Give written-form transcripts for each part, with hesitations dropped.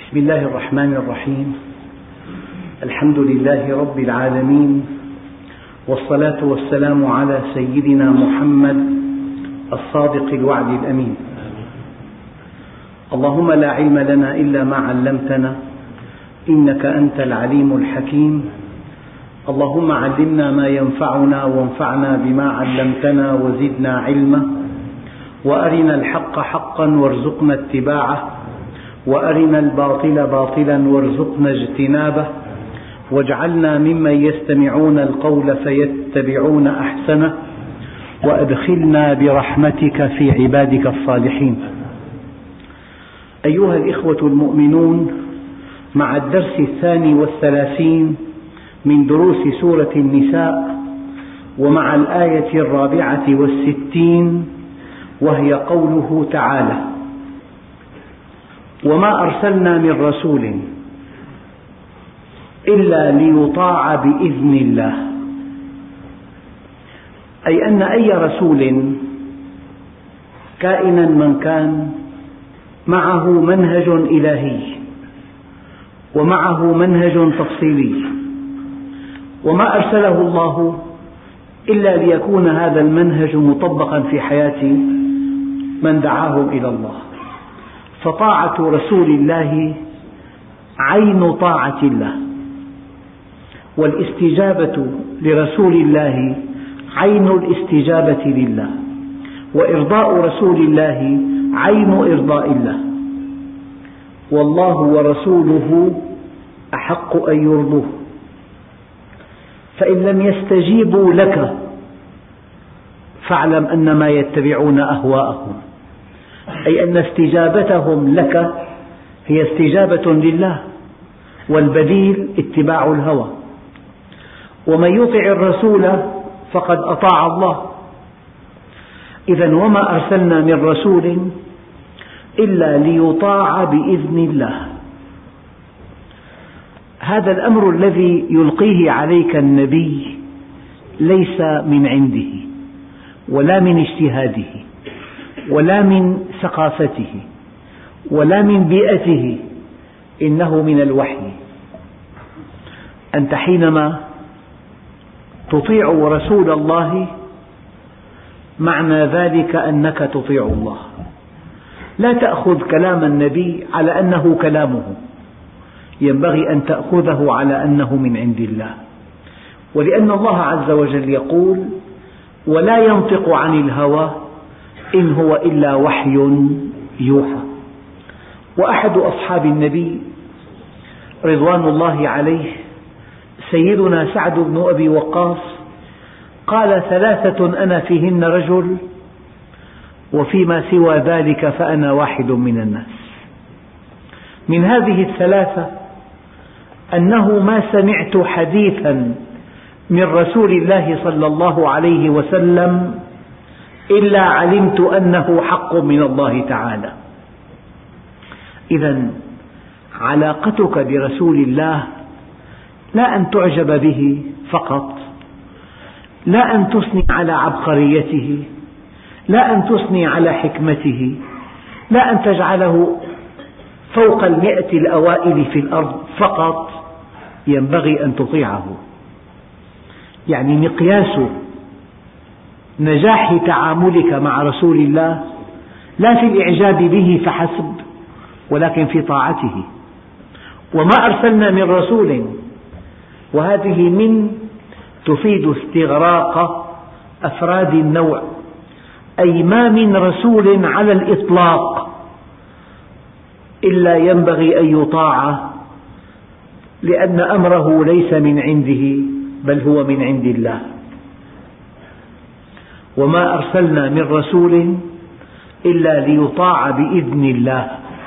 بسم الله الرحمن الرحيم. الحمد لله رب العالمين، والصلاة والسلام على سيدنا محمد الصادق الوعد الأمين. اللهم لا علم لنا إلا ما علمتنا إنك أنت العليم الحكيم. اللهم علمنا ما ينفعنا وانفعنا بما علمتنا وزدنا علما، وأرنا الحق حقا وارزقنا اتباعه، وأرنا الباطل باطلا وارزقنا اجتنابه، واجعلنا ممن يستمعون القول فيتبعون أحسنه، وأدخلنا برحمتك في عبادك الصالحين. أيها الإخوة المؤمنون، مع الدرس 32 من دروس سورة النساء، ومع الآية 64 وهي قوله تعالى: وما أرسلنا من رسول إلا ليطاع بإذن الله، أي أن أي رسول كائنا من كان معه منهج إلهي ومعه منهج تفصيلي، وما أرسله الله إلا ليكون هذا المنهج مطبقا في حياة من دعاهم إلى الله. فطاعة رسول الله عين طاعة الله، والاستجابة لرسول الله عين الاستجابة لله، وإرضاء رسول الله عين إرضاء الله، والله ورسوله أحق أن يرضوه. فإن لم يستجيبوا لك فاعلم أنما يتبعون أهواءهم، أي أن استجابتهم لك هي استجابة لله، والبديل اتباع الهوى. ومن يطع الرسول فقد أطاع الله. إذن وما أرسلنا من رسول إلا ليطاع بإذن الله. هذا الأمر الذي يلقيه عليك النبي ليس من عنده، ولا من اجتهاده، ولا من ثقافته، ولا من بيئته، إنه من الوحي. أنت حينما تطيع رسول الله معنى ذلك أنك تطيع الله. لا تأخذ كلام النبي على أنه كلامه، ينبغي أن تأخذه على أنه من عند الله، ولأن الله عز وجل يقول: ولا ينطق عن الهوى إن هو إلا وحي يوحى. وأحد أصحاب النبي رضوان الله عليه سيدنا سعد بن أبي وقاص قال: 3 أنا فيهن رجل، وفيما سوى ذلك فأنا واحد من الناس. من هذه 3 أنه ما سمعت حديثا من رسول الله صلى الله عليه وسلم إلا علمت أنه حق من الله تعالى. إذن علاقتك برسول الله لا أن تعجب به فقط، لا أن تثني على عبقريته، لا أن تثني على حكمته، لا أن تجعله فوق 100 الأوائل في الأرض فقط، ينبغي أن تطيعه. يعني مقياس نجاح تعاملك مع رسول الله لا في الإعجاب به فحسب، ولكن في طاعته. وما أرسلنا من رسول، وهذه من تفيد استغراق أفراد النوع، أي ما من رسول على الإطلاق إلا ينبغي أن يطاع، لأن أمره ليس من عنده بل هو من عند الله. وما أرسلنا من رسول إلا ليطاع بإذن الله.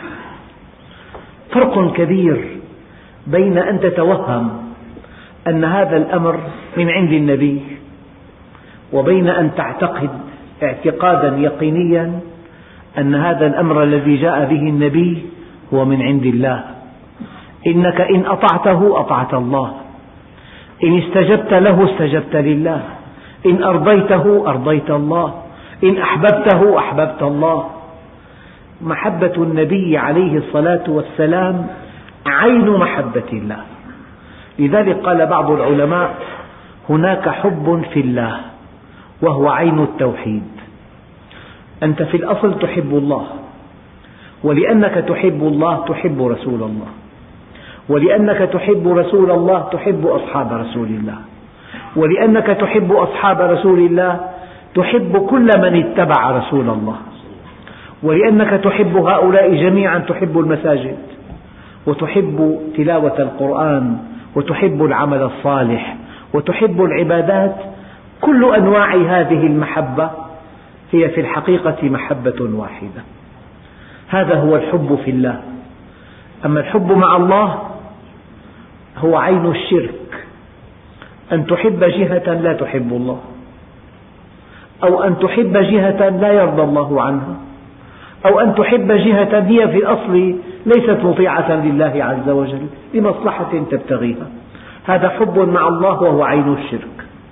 فرق كبير بين أن تتوهم أن هذا الأمر من عند النبي، وبين أن تعتقد اعتقادا يقينيا أن هذا الأمر الذي جاء به النبي هو من عند الله. إنك إن أطعته أطعت الله، إن استجبت له استجبت لله، إن أرضيته أرضيت الله، إن أحببته أحببت الله. محبة النبي عليه الصلاة والسلام عين محبة الله. لذلك قال بعض العلماء: هناك حب في الله وهو عين التوحيد. أنت في الأصل تحب الله، ولأنك تحب الله تحب رسول الله، ولأنك تحب رسول الله تحب أصحاب رسول الله، ولأنك تحب أصحاب رسول الله تحب كل من اتبع رسول الله، ولأنك تحب هؤلاء جميعا تحب المساجد، وتحب تلاوة القرآن، وتحب العمل الصالح، وتحب العبادات. كل أنواع هذه المحبة هي في الحقيقة محبة واحدة. هذا هو الحب في الله. أما الحب مع الله هو عين الشرك، أن تحب جهة لا تحب الله، أو أن تحب جهة لا يرضى الله عنها، أو أن تحب جهة هي في الأصل ليست مطيعة لله عز وجل لمصلحة تبتغيها. هذا حب مع الله وهو عين الشرك.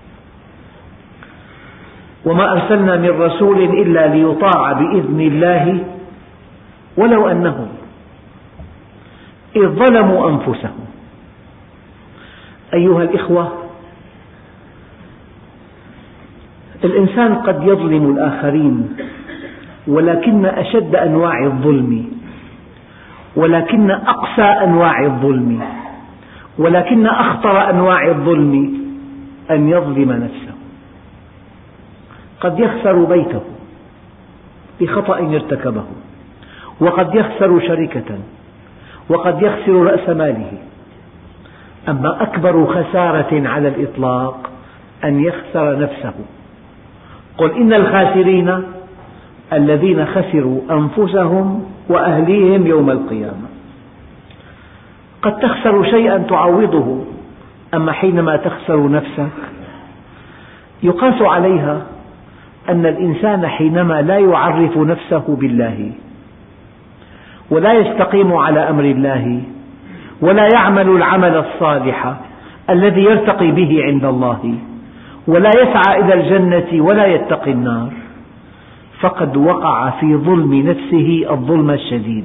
وما أرسلنا من رسول إلا ليطاع بإذن الله ولو أنهم إذ ظلموا أنفسهم. أيها الإخوة، الإنسان قد يظلم الآخرين، ولكن أشد أنواع الظلم، ولكن أقسى أنواع الظلم، ولكن أخطر أنواع الظلم أن يظلم نفسه. قد يخسر بيته بخطأ ارتكبه، وقد يخسر شركة، وقد يخسر رأس ماله. أما أكبر خسارة على الإطلاق أن يخسر نفسه. قل إن الخاسرين الذين خسروا أنفسهم وأهليهم يوم القيامة. قد تخسر شيئا تعوضه، أما حينما تخسر نفسك يقاس عليها أن الإنسان حينما لا يعرف نفسه بالله، ولا يستقيم على أمر الله، ولا يعمل العمل الصالح الذي يرتقي به عند الله، ولا يسعى إلى الجنة ولا يتقي النار، فقد وقع في ظلم نفسه الظلم الشديد.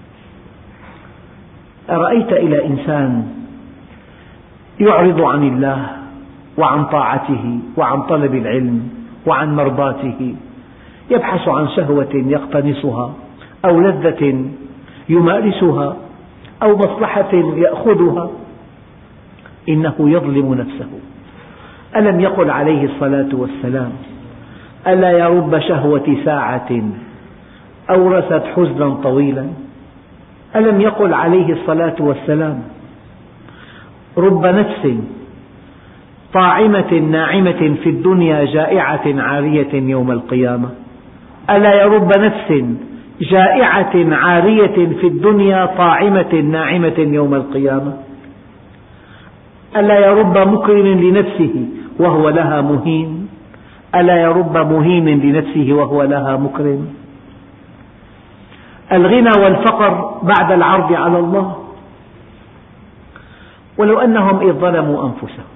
أرأيت إلى إنسان يعرض عن الله وعن طاعته وعن طلب العلم وعن مرضاته، يبحث عن شهوة يقتنصها، أو لذة يمارسها، أو مصلحة يأخذها، إنه يظلم نفسه. ألم يقل عليه الصلاة والسلام: ألا يا رب شهوة ساعة أورثت حزنا طويلا؟ ألم يقل عليه الصلاة والسلام: رب نفس طاعمة ناعمة في الدنيا جائعة عارية يوم القيامة؟ ألا يا رب نفس جائعة عارية في الدنيا طاعمة ناعمة يوم القيامة؟ ألا يا رب مكرم لنفسه وهو لها مهين؟ ألا يا رب مهين لنفسه وهو لها مكرم؟ الغنى والفقر بعد العرض على الله. ولو أنهم إذ ظلموا أنفسهم،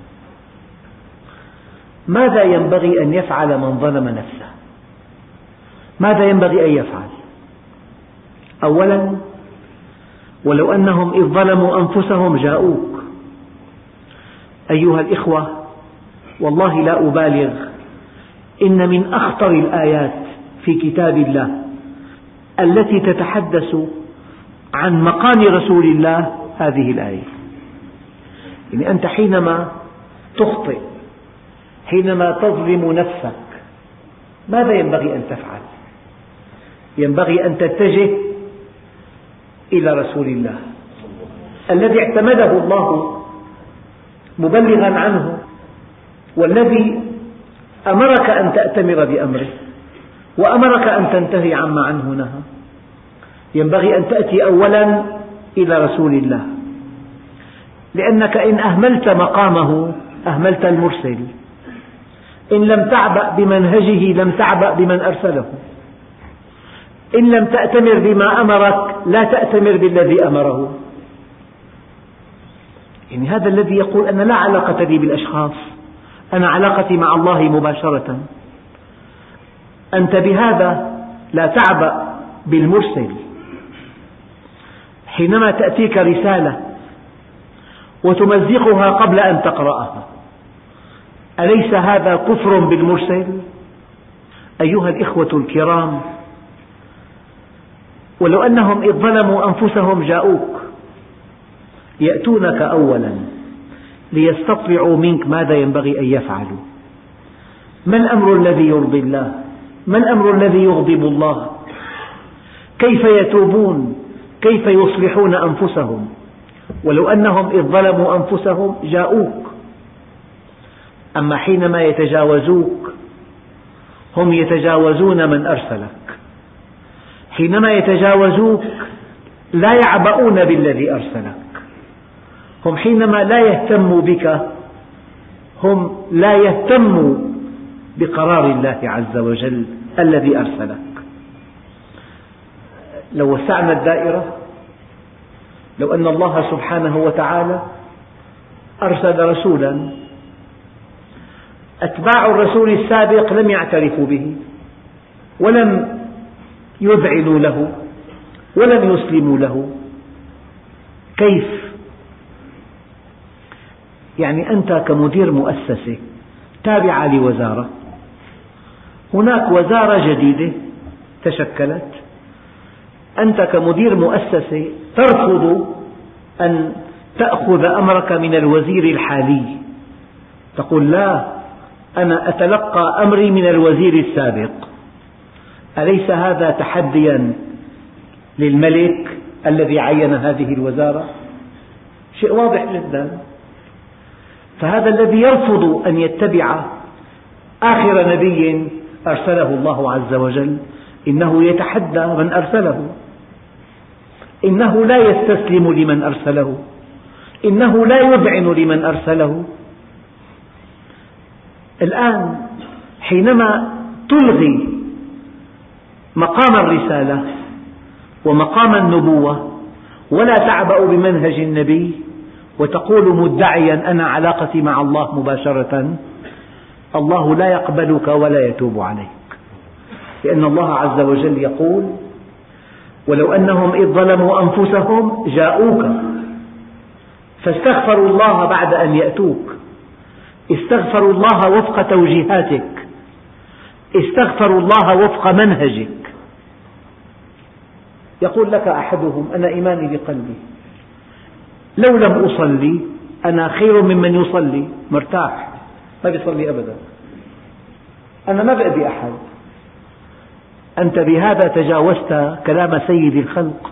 ماذا ينبغي أن يفعل من ظلم نفسه؟ ماذا ينبغي أن يفعل؟ أولا، ولو أنهم إذ ظلموا أنفسهم جاءوك. أيها الإخوة، والله لا أبالغ، إن من أخطر الآيات في كتاب الله التي تتحدث عن مقام رسول الله هذه الآية. يعني أنت حينما تخطئ، حينما تظلم نفسك، ماذا ينبغي أن تفعل؟ ينبغي أن تتجه إلى رسول الله الذي اعتمده الله مبلغا عنه، والذي أمرك أن تأتمر بأمره، وأمرك أن تنتهي عما عنه نهى. ينبغي أن تأتي أولا إلى رسول الله، لأنك إن أهملت مقامه أهملت المرسل. إن لم تعبأ بمنهجه لم تعبأ بمن أرسله. إن لم تأتمر بما أمرك لا تأتمر بالذي أمره. يعني هذا الذي يقول أنا لا علاقة لي بالأشخاص، أنا علاقتي مع الله مباشرة. أنت بهذا لا تعبأ بالمرسل. حينما تأتيك رسالة وتمزقها قبل أن تقرأها. أليس هذا كفر بالمرسل؟ أيها الإخوة الكرام، ولو أنهم إذ ظلموا أنفسهم جاءوك يأتونك أولا ليستطلعوا منك ماذا ينبغي أن يفعلوا. ما الأمر الذي يرضي الله؟ ما الأمر الذي يغضب الله؟ كيف يتوبون؟ كيف يصلحون أنفسهم؟ ولو أنهم إذ ظلموا أنفسهم جاءوك. أما حينما يتجاوزوك هم يتجاوزون من أرسلك. حينما يتجاوزوك لا يعبؤون بالذي أرسلك. هم حينما لا يهتموا بك هم لا يهتموا بقرار الله عز وجل الذي أرسلك. لو وسعنا الدائرة، لو أن الله سبحانه وتعالى أرسل رسولا، أتباع الرسول السابق لم يعترفوا به ولم يذعنوا له ولم يسلموا له، كيف؟ يعني أنت كمدير مؤسسة تابعة لوزارة، هناك وزارة جديدة تشكلت، أنت كمدير مؤسسة ترفض أن تأخذ أمرك من الوزير الحالي، تقول لا، أنا أتلقى أمري من الوزير السابق. أليس هذا تحديا للملك الذي عين هذه الوزارة؟ شيء واضح جدا. فهذا الذي يرفض أن يتبع آخر نبي أرسله الله عز وجل إنه يتحدى من أرسله، إنه لا يستسلم لمن أرسله، إنه لا يذعن لمن أرسله. الآن حينما تلغي مقام الرسالة ومقام النبوة ولا تعبأ بمنهج النبي وتقول مدعيا أنا علاقتي مع الله مباشرة، الله لا يقبلك ولا يتوب عليك، لأن الله عز وجل يقول ولو أنهم إذ ظلموا أنفسهم جاءوك فاستغفروا الله بعد أن يأتوك، استغفروا الله وفق توجيهاتك، استغفروا الله وفق منهجك. يقول لك أحدهم أنا إيماني بقلبي، لو لم أصلي أنا خير ممن يصلي، مرتاح ما بيصلي أبدا، أنا ما بأذي أحد. أنت بهذا تجاوزت كلام سيد الخلق.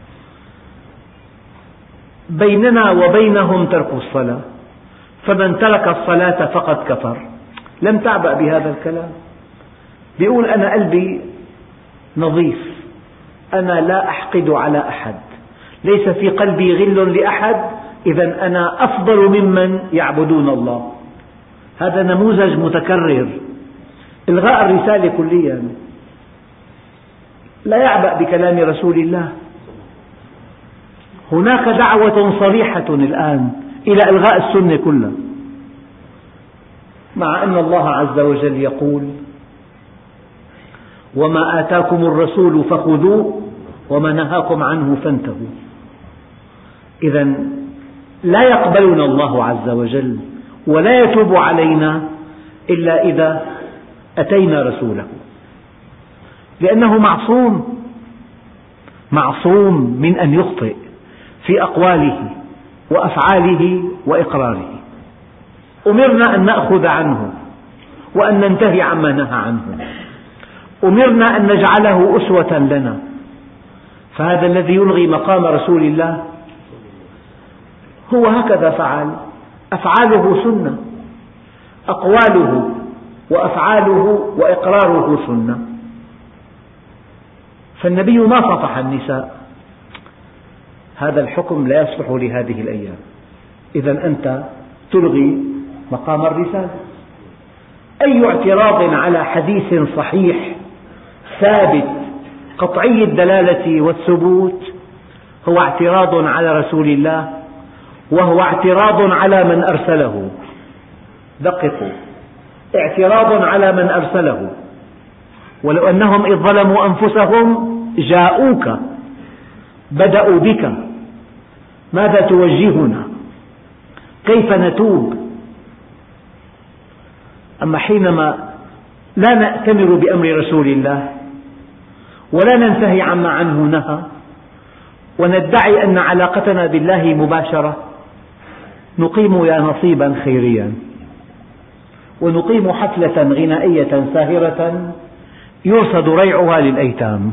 بيننا وبينهم ترك الصلاة، فمن ترك الصلاة فقد كفر. لم تعبأ بهذا الكلام، بيقول أنا قلبي نظيف، أنا لا أحقد على أحد، ليس في قلبي غل لأحد، إذا أنا أفضل ممن يعبدون الله. هذا نموذج متكرر، إلغاء الرسالة كليا، لا يعبأ بكلام رسول الله. هناك دعوة صريحة الآن إلى إلغاء السنة كلها، مع أن الله عز وجل يقول وما آتاكم الرسول فخذوه وما نهاكم عنه فانتهوا. إذا لا يقبلنا الله عز وجل ولا يتوب علينا إلا إذا أتينا رسوله، لأنه معصوم من أن يخطئ في أقواله وأفعاله وإقراره. أمرنا أن نأخذ عنه وأن ننتهي عما نهى عنه، أمرنا أن نجعله أسوة لنا. فهذا الذي يلغي مقام رسول الله هو هكذا فعل، أفعاله سنة، أقواله وأفعاله وإقراره سنة. فالنبي ما صفح النساء، هذا الحكم لا يصلح لهذه الأيام. إذا أنت تلغي مقام الرسالة. أي اعتراض على حديث صحيح ثابت قطعي الدلالة والثبوت هو اعتراض على رسول الله، وهو اعتراض على من أرسله. دققوا، اعتراض على من أرسله. ولو أنهم إذ ظلموا أنفسهم جاءوك، بدأوا بك، ماذا توجهنا؟ كيف نتوب؟ أما حينما لا نأتمر بأمر رسول الله ولا ننتهي عما عنه نهى وندعي أن علاقتنا بالله مباشرة، نقيم يا نصيبا خيريا، ونقيم حفلة غنائية ساهرة يرصد ريعها للأيتام.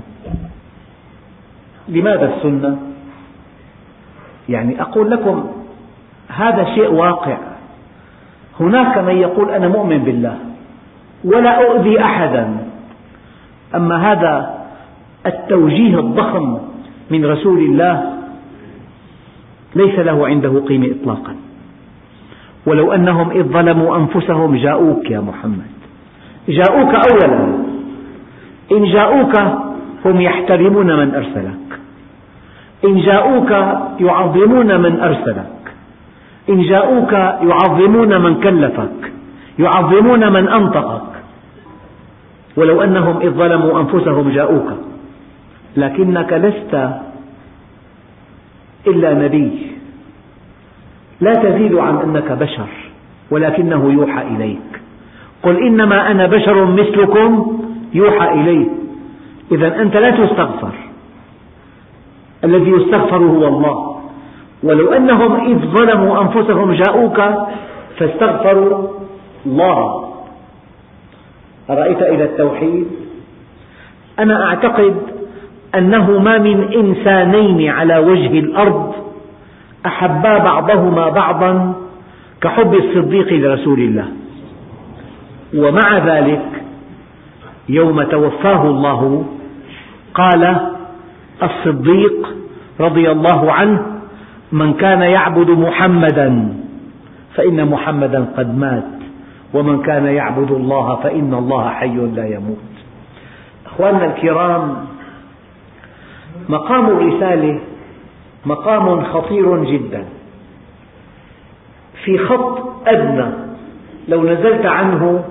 لماذا السنة؟ يعني أقول لكم هذا شيء واقع. هناك من يقول أنا مؤمن بالله ولا أؤذي أحدا، أما هذا التوجيه الضخم من رسول الله ليس له عنده قيمة إطلاقا. ولو أنهم إذ ظلموا أنفسهم جاءوك يا محمد، جاءوك أولا، إن جاءوك هم يحترمون من أرسلك، إن جاءوك يعظمون من أرسلك، إن جاءوك يعظمون من كلفك، يعظمون من أنطقك. ولو أنهم إذ ظلموا أنفسهم جاءوك، لكنك لست إلا نبي، لا تزيد عن أنك بشر ولكنه يوحى إليك. قل إنما أنا بشر مثلكم يوحى إلي. إذن أنت لا تستغفر، الذي يستغفر هو الله. ولو أنهم إذ ظلموا أنفسهم جاءوك فاستغفروا الله. أرأيت إلى التوحيد؟ أنا أعتقد أنه ما من إنسانين على وجه الأرض أحبا بعضهما بعضا كحب الصديق لرسول الله. ومع ذلك يوم توفاه الله قال الصديق رضي الله عنه: من كان يعبد محمدا فإن محمدا قد مات، ومن كان يعبد الله فإن الله حي لا يموت. أخواننا الكرام، مقام الرسالة مقام خطير جدا، في خط أدنى لو نزلت عنه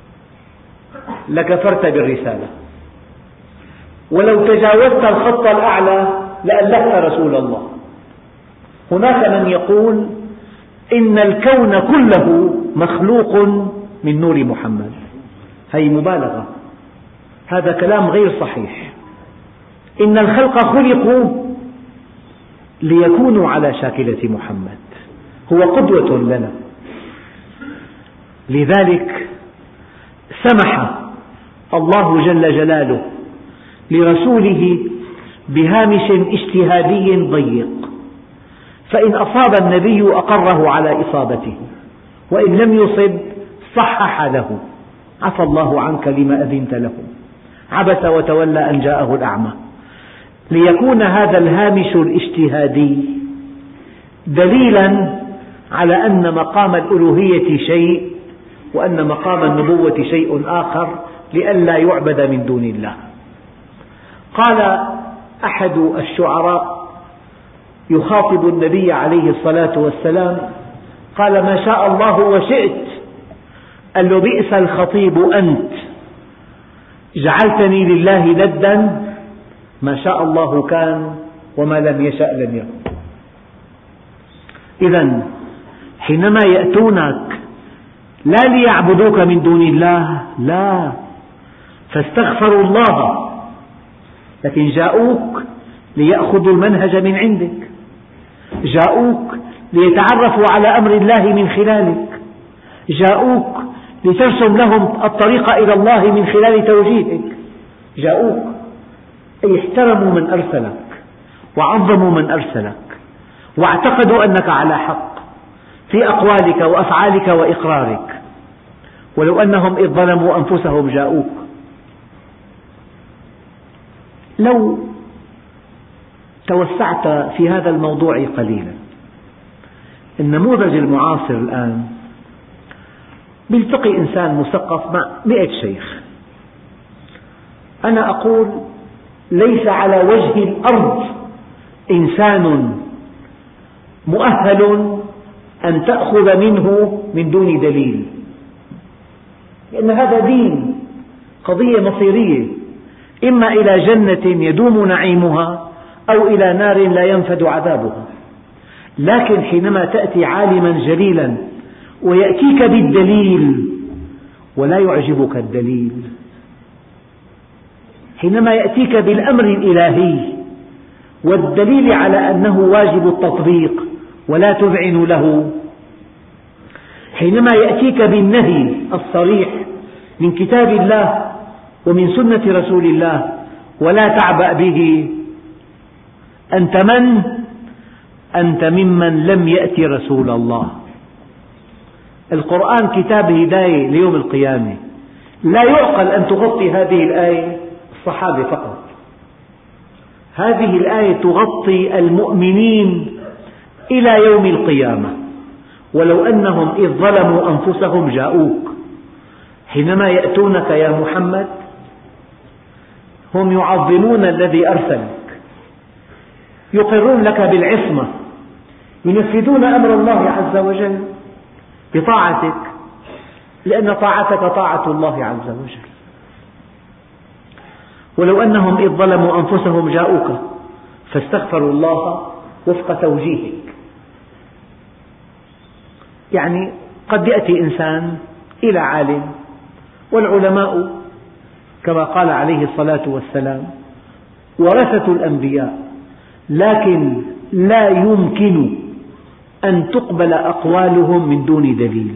لكفرت بالرسالة، ولو تجاوزت الخط الأعلى لألهت رسول الله. هناك من يقول إن الكون كله مخلوق من نور محمد، هذه مبالغة، هذا كلام غير صحيح. إن الخلق خلقوا ليكونوا على شاكلة محمد، هو قدوة لنا. لذلك سمح الله جل جلاله لرسوله بهامش اجتهادي ضيق، فإن أصاب النبي أقره على إصابته، وإن لم يصب صحح له: عفى الله عنك لما أذنت له، عبس وتولى أن جاءه الأعمى. ليكون هذا الهامش الاجتهادي دليلا على أن مقام الألوهية شيء وأن مقام النبوة شيء آخر، لئلا يعبد من دون الله. قال أحد الشعراء يخاطب النبي عليه الصلاة والسلام، قال: ما شاء الله وشئت. قال له: بئس الخطيب أنت، جعلتني لله ندا، ما شاء الله كان وما لم يشأ لم يكن. إذن حينما يأتونك لا ليعبدوك من دون الله، لا، فاستغفروا الله، لكن جاءوك ليأخذوا المنهج من عندك، جاءوك ليتعرفوا على أمر الله من خلالك، جاءوك لترسم لهم الطريق إلى الله من خلال توجيهك، جاءوك أي احترموا من أرسلك وعظموا من أرسلك واعتقدوا أنك على حق في أقوالك وأفعالك وإقرارك. ولو أنهم إذ ظلموا أنفسهم جاءوك. لو توسعت في هذا الموضوع قليلا، النموذج المعاصر الآن بيلتقي إنسان مثقف مع 100 شيخ. أنا أقول ليس على وجه الأرض إنسان مؤهل أن تأخذ منه من دون دليل، لأن هذا دين، قضية مصيرية، إما إلى جنة يدوم نعيمها أو إلى نار لا ينفد عذابها. لكن حينما تأتي عالما جليلا ويأتيك بالدليل ولا يعجبك الدليل، حينما يأتيك بالأمر الإلهي والدليل على أنه واجب التطبيق ولا تذعن له، حينما يأتيك بالنهي الصريح من كتاب الله ومن سنة رسول الله ولا تعبأ به، أنت من؟ أنت ممن لم يأتي رسول الله. القرآن كتاب هداية ليوم القيامة، لا يعقل أن تغطي هذه الآية الصحابة فقط، هذه الآية تغطي المؤمنين إلى يوم القيامة. ولو أنهم إذ ظلموا أنفسهم جاءوك، حينما يأتونك يا محمد هم يعظمون الذي أرسلك، يقرون لك بالعصمة، ينفذون أمر الله عز وجل بطاعتك، لأن طاعتك طاعة الله عز وجل. ولو أنهم إذ ظلموا أنفسهم جاءوك فاستغفروا الله وفق توجيهك. يعني قد يأتي إنسان إلى عالم، والعلماء كما قال عليه الصلاة والسلام ورثة الأنبياء، لكن لا يمكن أن تقبل أقوالهم من دون دليل.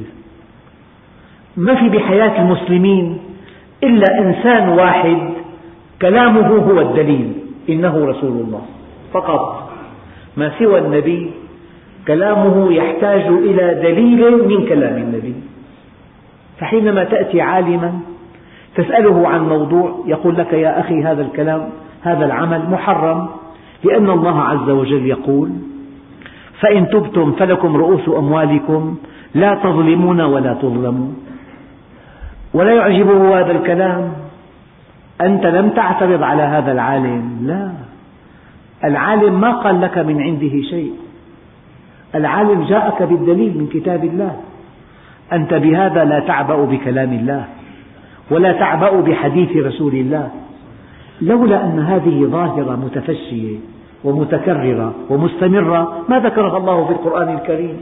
ما في بحياة المسلمين إلا إنسان واحد كلامه هو الدليل، إنه رسول الله فقط. ما سوى النبي كلامه يحتاج إلى دليل من كلام النبي. فحينما تأتي عالما تسأله عن موضوع يقول لك يا أخي هذا الكلام هذا العمل محرم، لأن الله عز وجل يقول فإن تبتم فلكم رؤوس أموالكم لا تظلمون ولا تظلمون. ولا يعجبه هذا الكلام، أنت لم تعترض على هذا العالم، لا، العالم ما قال لك من عنده شيء، العالم جاءك بالدليل من كتاب الله. أنت بهذا لا تعبأ بكلام الله ولا تعبأ بحديث رسول الله. لولا أن هذه ظاهرة متفشية ومتكررة ومستمرة ما ذكرها الله في القرآن الكريم.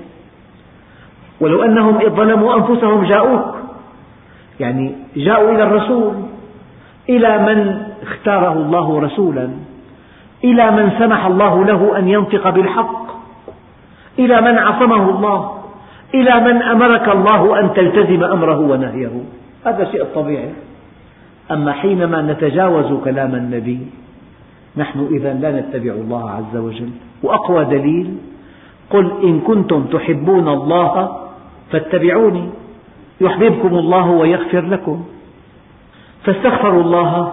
ولو أنهم إذ ظلموا أنفسهم جاءوك، يعني جاءوا إلى الرسول، إلى من اختاره الله رسولا، إلى من سمح الله له أن ينطق بالحق، إلى من عصمه الله، إلى من أمرك الله أن تلتزم أمره ونهيه. هذا شيء طبيعي. أما حينما نتجاوز كلام النبي نحن إذا لا نتبع الله عز وجل. وأقوى دليل قل إن كنتم تحبون الله فاتبعوني يحببكم الله ويغفر لكم. فاستغفروا الله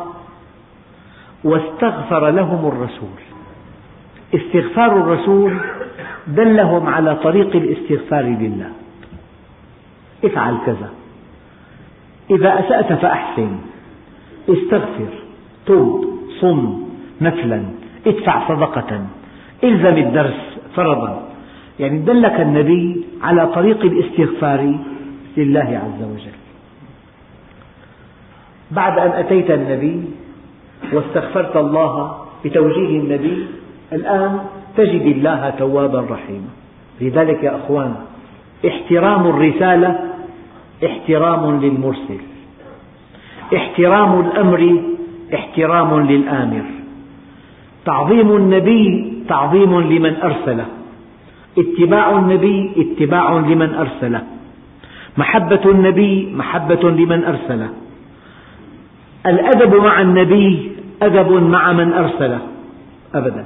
واستغفر لهم الرسول. استغفار الرسول دلهم على طريق الاستغفار لله. افعل كذا، إذا أسأت فأحسن، استغفر، توب، صم نفلا، ادفع صدقة، الزم الدرس فرضا. يعني دلك النبي على طريق الاستغفار لله عز وجل. بعد أن أتيت النبي واستغفرت الله بتوجيه النبي، الآن تجد الله توابا رحيما. لذلك يا أخوان احترام الرسالة احترام للمرسل، احترام الأمر احترام للآمر، تعظيم النبي تعظيم لمن أرسله، اتباع النبي اتباع لمن أرسله، محبة النبي محبة لمن أرسله، الأدب مع النبي أدب مع من أرسله أبدا.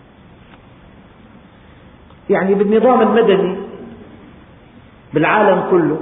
يعني بالنظام المدني بالعالم كله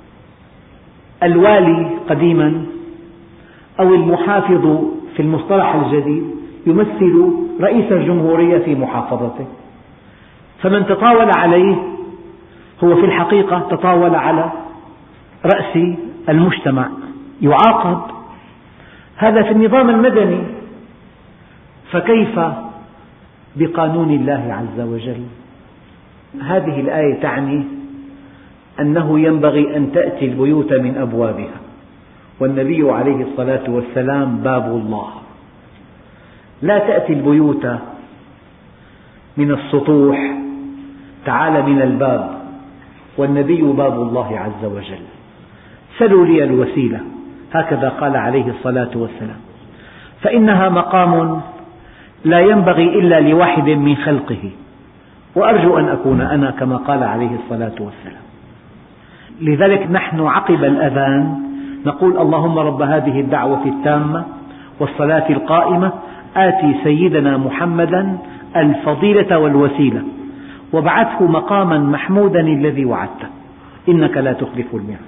الوالي قديما أو المحافظ في المصطلح الجديد يمثل رئيس الجمهورية في محافظته، فمن تطاول عليه هو في الحقيقة تطاول على رأس المجتمع يعاقب. هذا في النظام المدني، فكيف بقانون الله عز وجل؟ هذه الآية تعني أنه ينبغي أن تأتي البيوت من أبوابها، والنبي عليه الصلاة والسلام باب الله. لا تأتي البيوت من السطوح تعال من الباب والنبي باب الله عز وجل، سلوا لي الوسيلة، هكذا قال عليه الصلاة والسلام، فإنها مقام لا ينبغي إلا لواحد من خلقه، وأرجو أن أكون أنا كما قال عليه الصلاة والسلام. لذلك نحن عقب الأذان نقول اللهم رب هذه الدعوة التامة والصلاة القائمة آتي سيدنا محمدا الفضيلة والوسيلة وابعثه مقاما محمودا الذي وعدته إنك لا تخلف الميعاد.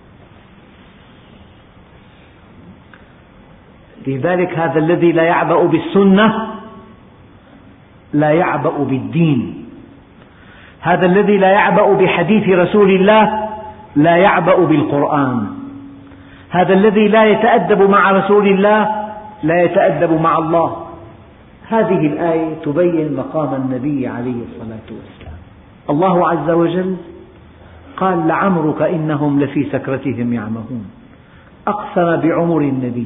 لذلك هذا الذي لا يعبأ بالسنة لا يعبأ بالدين، هذا الذي لا يعبأ بحديث رسول الله لا يعبأ بالقرآن، هذا الذي لا يتأدب مع رسول الله لا يتأدب مع الله. هذه الآية تبين مقام النبي عليه الصلاة والسلام. الله عز وجل قال لعمرك إنهم لفي سكرتهم يعمهون، أقسم بعمر النبي.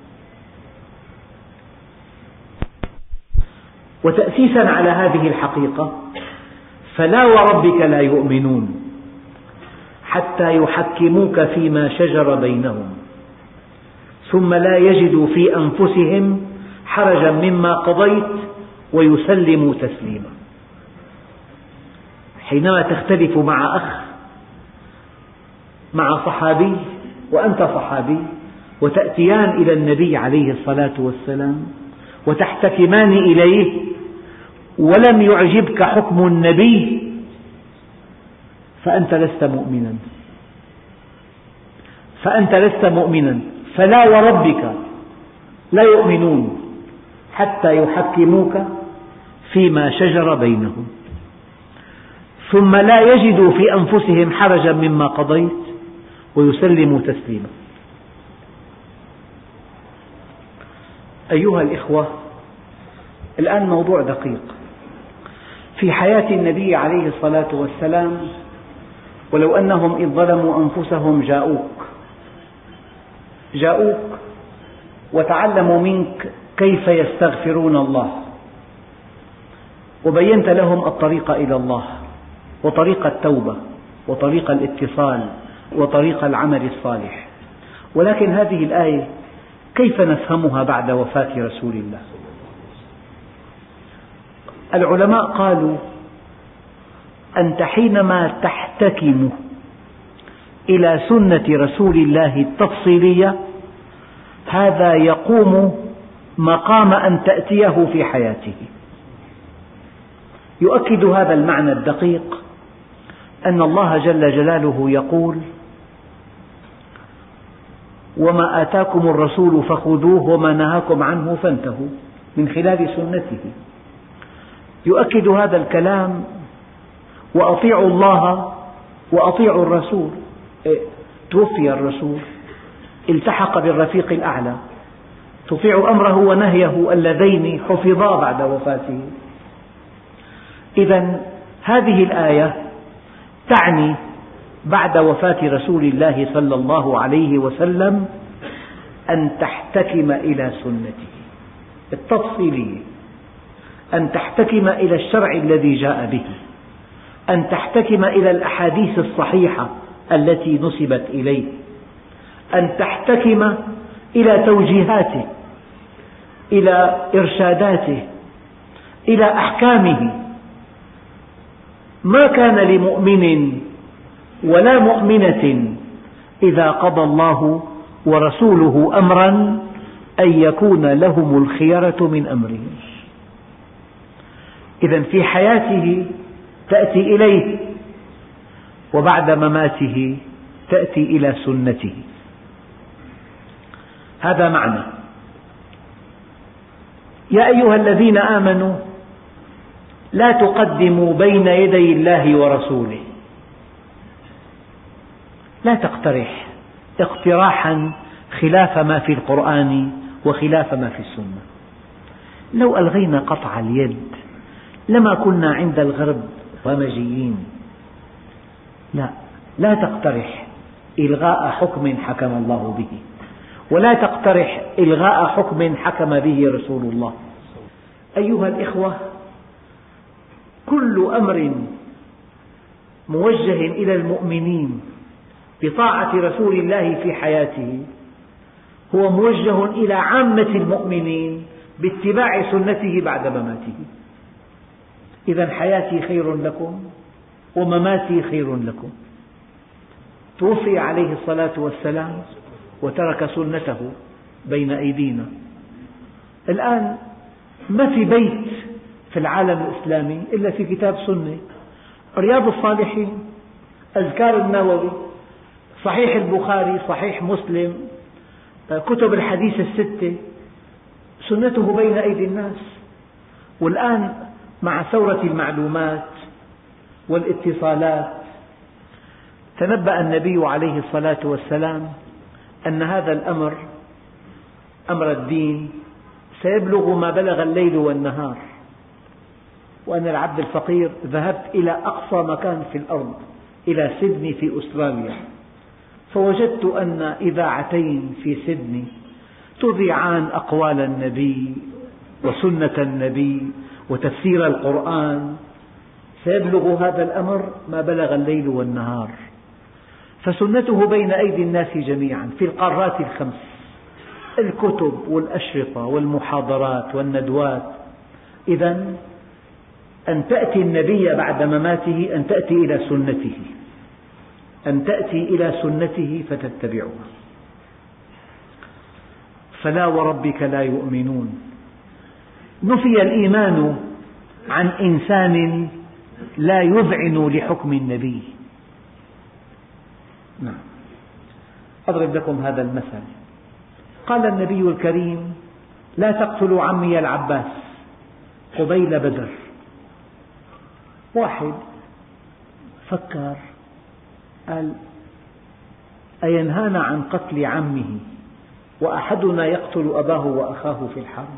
وتأسيسا على هذه الحقيقة فلا وربك لا يؤمنون حتى يحكموك فيما شجر بينهم ثم لا يجدوا في أنفسهم حرجا مما قضيت ويسلموا تسليما. حينما تختلف مع أخ، مع صحابي وأنت صحابي، وتأتيان إلى النبي عليه الصلاة والسلام وتحتكمان إليه ولم يعجبك حكم النبي فأنت لست مؤمنا، فلا وربك لا يؤمنون حتى يحكموك فيما شجر بينهم ثم لا يجدوا في أنفسهم حرجا مما قضيت ويسلموا تسليما. أيها الإخوة، الآن موضوع دقيق في حياة النبي عليه الصلاة والسلام. ولو أنهم إذ ظلموا أنفسهم جاءوك وتعلموا منك كيف يستغفرون الله، وبينت لهم الطريق إلى الله وطريق التوبة وطريق الاتصال وطريق العمل الصالح. ولكن هذه الآية كيف نفهمها بعد وفاة رسول الله؟ العلماء قالوا أنت حينما تحتكم إلى سنة رسول الله التفصيلية هذا يقوم مقام أن تأتيه في حياته. يؤكد هذا المعنى الدقيق أن الله جل جلاله يقول وما آتاكم الرسول فخذوه وما نهاكم عنه فانتهوا من خلال سنته. يؤكد هذا الكلام وأطيعوا الله وأطيعوا الرسول. توفي الرسول التحق بالرفيق الأعلى، تطيع أمره ونهيه اللذين حفظا بعد وفاته. إذن هذه الآية تعني بعد وفاة رسول الله صلى الله عليه وسلم أن تحتكم إلى سنته التفصيلية، أن تحتكم إلى الشرع الذي جاء به، أن تحتكم إلى الأحاديث الصحيحة التي نسبت إليه، أن تحتكم إلى توجيهاته، إلى إرشاداته، إلى أحكامه. ما كان لمؤمن ولا مؤمنة إذا قضى الله ورسوله أمرا أن يكون لهم الخيرة من أمرهم. إذن في حياته تأتي إليه وبعد مماته تأتي إلى سنته. هذا معنى. يا أيها الذين آمنوا لا تقدموا بين يدي الله ورسوله. لا تقترح اقتراحا خلاف ما في القرآن وخلاف ما في السنة. لو ألغينا قطع اليد لما كنا عند الغرب همجيين. لا تقترح إلغاء حكم حكم الله به، ولا تقترح إلغاء حكم حكم به رسول الله. أيها الإخوة، كل أمر موجه إلى المؤمنين بطاعة رسول الله في حياته هو موجه إلى عامة المؤمنين باتباع سنته بعد مماته. إذا حياتي خير لكم ومماتي خير لكم. توفي عليه الصلاة والسلام وترك سنته بين أيدينا. الآن ما في بيت في العالم الإسلامي إلا في كتاب سنة. رياض الصالحين، أذكار النووي، صحيح البخاري، صحيح مسلم، كتب الحديث الستة، سنته بين أيدي الناس. والآن مع ثورة المعلومات والاتصالات تنبأ النبي عليه الصلاة والسلام أن هذا الأمر، أمر الدين، سيبلغ ما بلغ الليل والنهار، وأن العبد الفقير، ذهبت إلى أقصى مكان في الأرض، إلى سيدني في أستراليا، فوجدت أن إذاعتين في سيدني تذيعان أقوال النبي وسنة النبي وتفسير القرآن. سيبلغ هذا الأمر ما بلغ الليل والنهار، فسنته بين أيدي الناس جميعا في القارات ال5، الكتب والأشرطة والمحاضرات والندوات. إذن أن تأتي النبي بعد مماته أن تأتي إلى سنته، أن تأتي إلى سنته فتتبعها. فلا وربك لا يؤمنون. نفي الإيمان عن إنسان لا يذعن لحكم النبي. نعم، أضرب لكم هذا المثل. قال النبي الكريم: لا تقتلوا عمي العباس قبيل بدر. واحد فكر قال: أينهانا عن قتل عمه وأحدنا يقتل أباه وأخاه في الحرب؟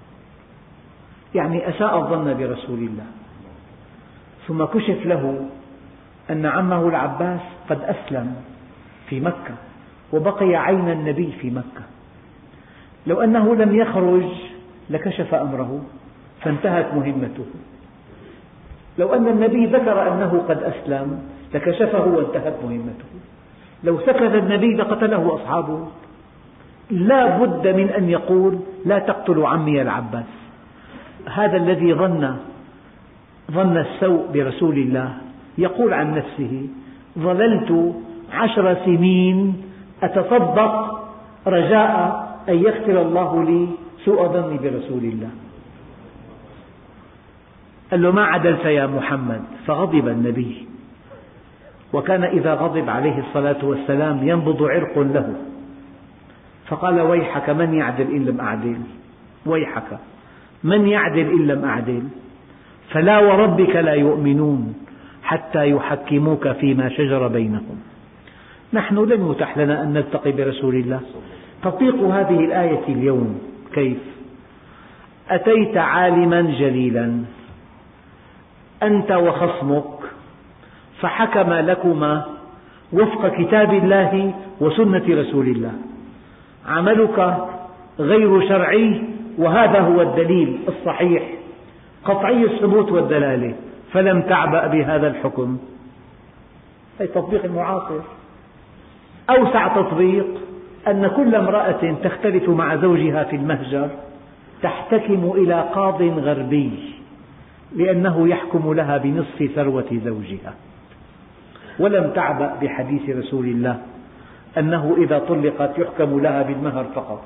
يعني أساء الظن برسول الله. ثم كشف له أن عمه العباس قد أسلم في مكة وبقي عين النبي في مكة. لو أنه لم يخرج لكشف أمره فانتهت مهمته. لو أن النبي ذكر أنه قد أسلم لكشفه وانتهت مهمته. لو سكت النبي لقتله أصحابه. لا بد من أن يقول: لا تقتلوا عمي العباس. هذا الذي ظن السوء برسول الله يقول عن نفسه: ظللت 10 سنين أتصدق رجاء أن يغفر الله لي سوء ظني برسول الله. قال له: ما عدلت يا محمد. فغضب النبي، وكان إذا غضب عليه الصلاة والسلام ينبض عرق له، فقال: ويحك من يعدل إن لم أعدل، ويحك من يعدل إن لم أعدل. فلا وربك لا يؤمنون حتى يحكموك فيما شجر بينهم. نحن لن يتح لنا أن نلتقي برسول الله. تطبيق هذه الآية اليوم كيف؟ أتيت عالما جليلا أنت وخصمك فحكم لكما وفق كتاب الله وسنة رسول الله. عملك غير شرعي، وهذا هو الدليل الصحيح قطعي الثبوت والدلالة، فلم تعبأ بهذا الحكم. أي تطبيق المعاصر. أوسع تطبيق أن كل امرأة تختلف مع زوجها في المهجر تحتكم إلى قاض غربي لأنه يحكم لها بنصف ثروة زوجها، ولم تعبأ بحديث رسول الله أنه إذا طلقت يحكم لها بالمهر فقط.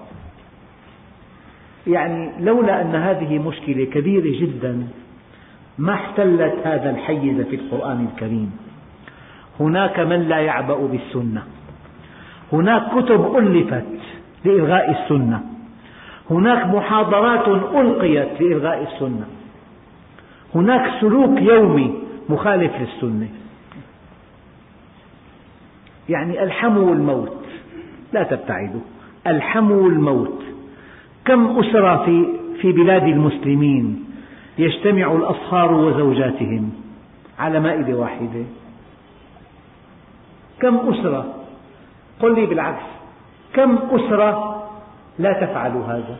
يعني لولا أن هذه مشكلة كبيرة جدا ما احتلت هذا الحيز في القرآن الكريم. هناك من لا يعبأ بالسنة، هناك كتب ألفت لإلغاء السنة، هناك محاضرات ألقيت لإلغاء السنة، هناك سلوك يومي مخالف للسنة. يعني الحمو والموت لا تبتعدوا، الحمو والموت. كم أسرة في بلاد المسلمين يجتمع الأصهار وزوجاتهم على مائدة واحدة؟ كم أسرة؟ قل لي بالعكس، كم أسرة لا تفعل هذا؟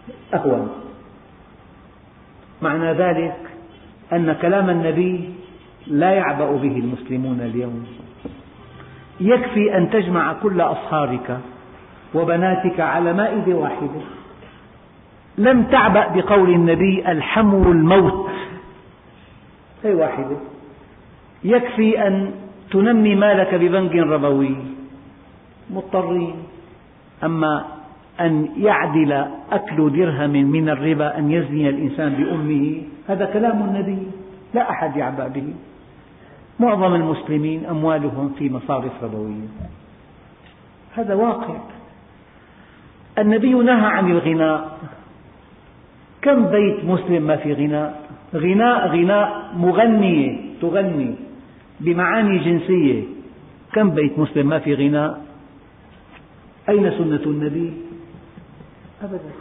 أهون. معنى ذلك أن كلام النبي لا يعبأ به المسلمون اليوم. يكفي أن تجمع كل أصهارك وبناتك على مائدة واحدة. لم تعبأ بقول النبي الحمو الموت، هي واحدة. يكفي أن تنمي مالك ببنك ربوي، مضطرين. أما أن يعدل أكل درهم من الربا أن يزني الإنسان بأمه، هذا كلام النبي لا أحد يعبأ به. معظم المسلمين أموالهم في مصارف ربوية، هذا واقع. النبي نهى عن الغناء. كم بيت مسلم ما في غناء؟ غناء مغنية تغني بمعاني جنسية. كم بيت مسلم ما في غناء؟ أين سنة النبي؟ أبدا.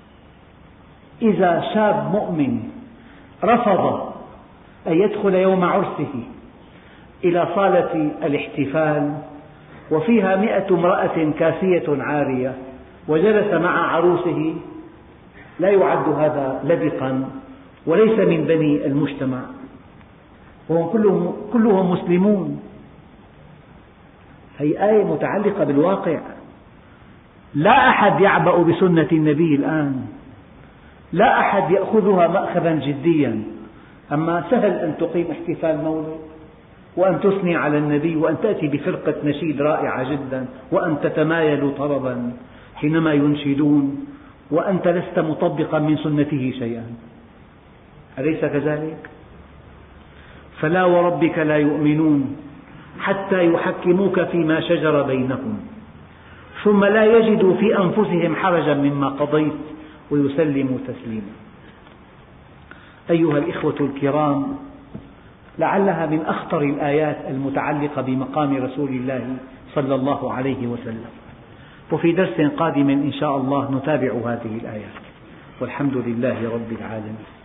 إذا شاب مؤمن رفض أن يدخل يوم عرسه إلى صالة الاحتفال وفيها 100 امرأة كاسية عارية وجلس مع عروسه، لا يعد هذا لبقا وليس من بني المجتمع، وهم كلهم مسلمون. هذه آية متعلقة بالواقع. لا أحد يعبأ بسنة النبي الآن، لا أحد يأخذها مأخذا جديا. أما سهل أن تقيم احتفال مولد وأن تثني على النبي وأن تأتي بفرقة نشيد رائعة جدا وأن تتمايل طربا حينما ينشدون وأنت لست مطبقا من سنته شيئا، أليس كذلك؟ فلا وربك لا يؤمنون حتى يحكموك فيما شجر بينهم ثم لا يجدوا في أنفسهم حرجا مما قضيت ويسلموا تسليما. أيها الإخوة الكرام، لعلها من أخطر الآيات المتعلقة بمقام رسول الله صلى الله عليه وسلم. وفي درس قادم إن شاء الله نتابع هذه الآيات، والحمد لله رب العالمين.